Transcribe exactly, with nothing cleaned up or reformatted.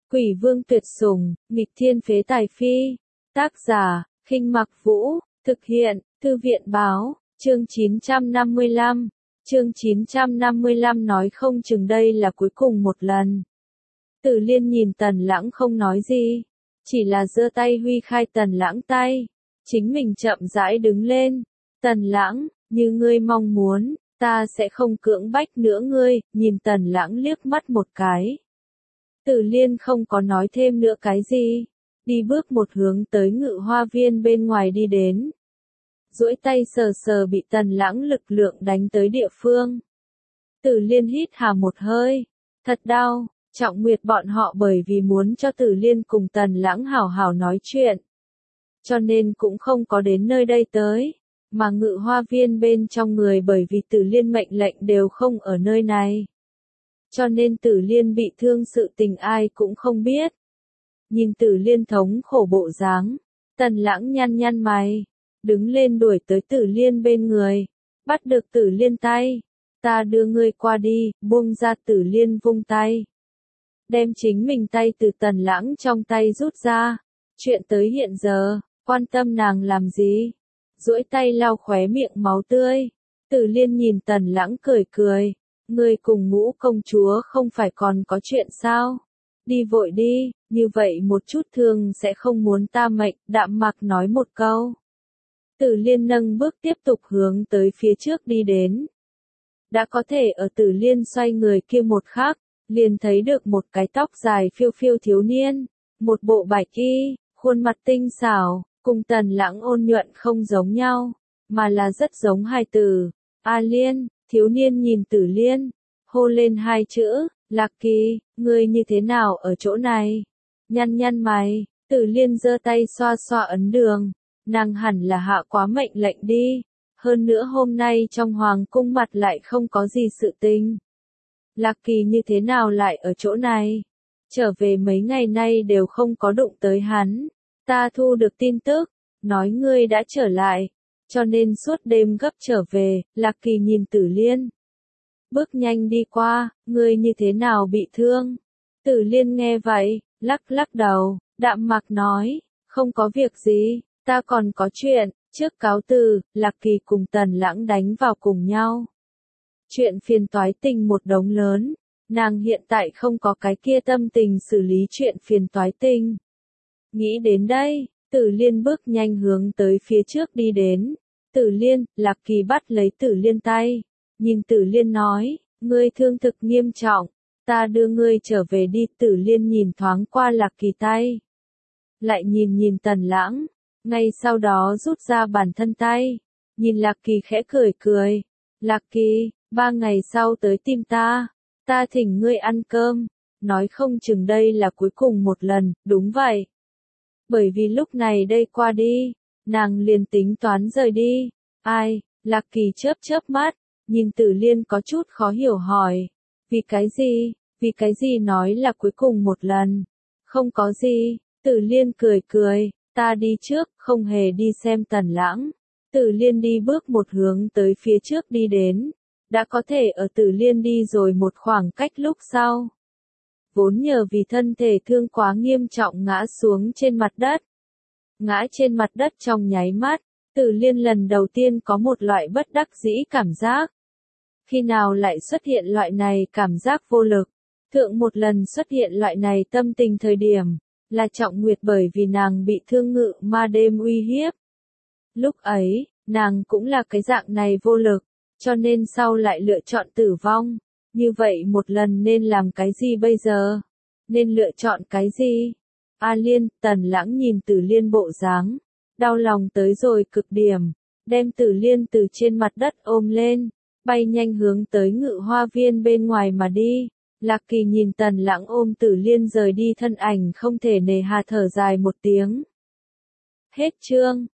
Quỷ vương tuyệt sủng, nghịch thiên phế tài phi. Tác giả, Khinh Mặc Vũ, thực hiện, Thư viện báo, chương chín trăm năm mươi lăm. Chương chín trăm năm mươi lăm nói không chừng đây là cuối cùng một lần. Tử Liên nhìn Tần Lãng không nói gì, chỉ là giơ tay huy khai Tần Lãng tay, chính mình chậm rãi đứng lên. Tần Lãng, như ngươi mong muốn, ta sẽ không cưỡng bách nữa ngươi, nhìn Tần Lãng liếc mắt một cái. Tử Liên không có nói thêm nữa cái gì, đi bước một hướng tới Ngự Hoa Viên bên ngoài đi đến. Duỗi tay sờ sờ bị Tần Lãng lực lượng đánh tới địa phương. Tử Liên hít hà một hơi, thật đau. Trọng Nguyệt bọn họ bởi vì muốn cho Tử Liên cùng Tần Lãng hảo hảo nói chuyện, cho nên cũng không có đến nơi đây tới, mà Ngự Hoa Viên bên trong người bởi vì Tử Liên mệnh lệnh đều không ở nơi này. Cho nên Tử Liên bị thương sự tình ai cũng không biết. Nhìn Tử Liên thống khổ bộ dáng, Tần Lãng nhăn nhăn mày, đứng lên đuổi tới Tử Liên bên người, bắt được Tử Liên tay, ta đưa ngươi qua đi, buông ra. Tử Liên vung tay, đem chính mình tay từ Tần Lãng trong tay rút ra. Chuyện tới hiện giờ, quan tâm nàng làm gì? Duỗi tay lau khóe miệng máu tươi. Tử Liên nhìn Tần Lãng cười cười, ngươi cùng Ngũ công chúa không phải còn có chuyện sao? Đi vội đi, như vậy một chút thương sẽ không muốn ta mệnh. Đạm Mạc nói một câu. Tử Liên nâng bước tiếp tục hướng tới phía trước đi đến. Đã có thể ở Tử Liên xoay người kia một khắc, liền thấy được một cái tóc dài phiêu phiêu thiếu niên, một bộ bạch y, khuôn mặt tinh xảo, cùng Tần Lãng ôn nhuận không giống nhau, mà là rất giống hài tử. A Liên, thiếu niên nhìn Tử Liên, hô lên hai chữ, Lạc Kỳ, ngươi như thế nào ở chỗ này? Nhăn nhăn mày, Tử Liên giơ tay xoa xoa ấn đường, nàng hẳn là hạ quá mệnh lệnh đi, hơn nữa hôm nay trong hoàng cung mặt lại không có gì sự tình. Lạc Kỳ như thế nào lại ở chỗ này? Trở về mấy ngày nay đều không có đụng tới hắn. Ta thu được tin tức, nói ngươi đã trở lại, cho nên suốt đêm gấp trở về. Lạc Kỳ nhìn Tử Liên, bước nhanh đi qua, ngươi như thế nào bị thương? Tử Liên nghe vậy, lắc lắc đầu, Đạm Mạc nói, không có việc gì, ta còn có chuyện, trước cáo từ. Lạc Kỳ cùng Tần Lãng đánh vào cùng nhau. Chuyện phiền toái tình một đống lớn, nàng hiện tại không có cái kia tâm tình xử lý chuyện phiền toái tình. Nghĩ đến đây, Tử Liên bước nhanh hướng tới phía trước đi đến. Tử Liên, Lạc Kỳ bắt lấy Tử Liên tay, nhìn Tử Liên nói, ngươi thương thực nghiêm trọng, ta đưa ngươi trở về đi. Tử Liên nhìn thoáng qua Lạc Kỳ tay, lại nhìn nhìn Tần Lãng, ngay sau đó rút ra bản thân tay, nhìn Lạc Kỳ khẽ cười cười, Lạc Kỳ, ba ngày sau tới tìm ta, ta thỉnh ngươi ăn cơm, nói không chừng đây là cuối cùng một lần. Đúng vậy. Bởi vì lúc này đây qua đi, nàng liền tính toán rời đi. Ai? Lạc Kỳ chớp chớp mắt, nhìn Tử Liên có chút khó hiểu hỏi, vì cái gì? Vì cái gì nói là cuối cùng một lần? Không có gì. Tử Liên cười cười, ta đi trước, không hề đi xem Tần Lãng. Tử Liên đi bước một hướng tới phía trước đi đến. Đã có thể ở Tử Liên đi rồi một khoảng cách lúc sau, vốn nhờ vì thân thể thương quá nghiêm trọng ngã xuống trên mặt đất. Ngã trên mặt đất trong nháy mắt, Tử Liên lần đầu tiên có một loại bất đắc dĩ cảm giác. Khi nào lại xuất hiện loại này cảm giác vô lực? Thượng một lần xuất hiện loại này tâm tình thời điểm, là Trọng Nguyệt bởi vì nàng bị thương ngự ma đêm uy hiếp. Lúc ấy, nàng cũng là cái dạng này vô lực, cho nên sau lại lựa chọn tử vong. Như vậy một lần nên làm cái gì bây giờ? Nên lựa chọn cái gì? A Liên, Tần Lãng nhìn Tử Liên bộ dáng, đau lòng tới rồi cực điểm, đem Tử Liên từ trên mặt đất ôm lên, bay nhanh hướng tới Ngự Hoa Viên bên ngoài mà đi. Lạc Kỳ nhìn Tần Lãng ôm Tử Liên rời đi thân ảnh không thể nề hà thở dài một tiếng. Hết chương.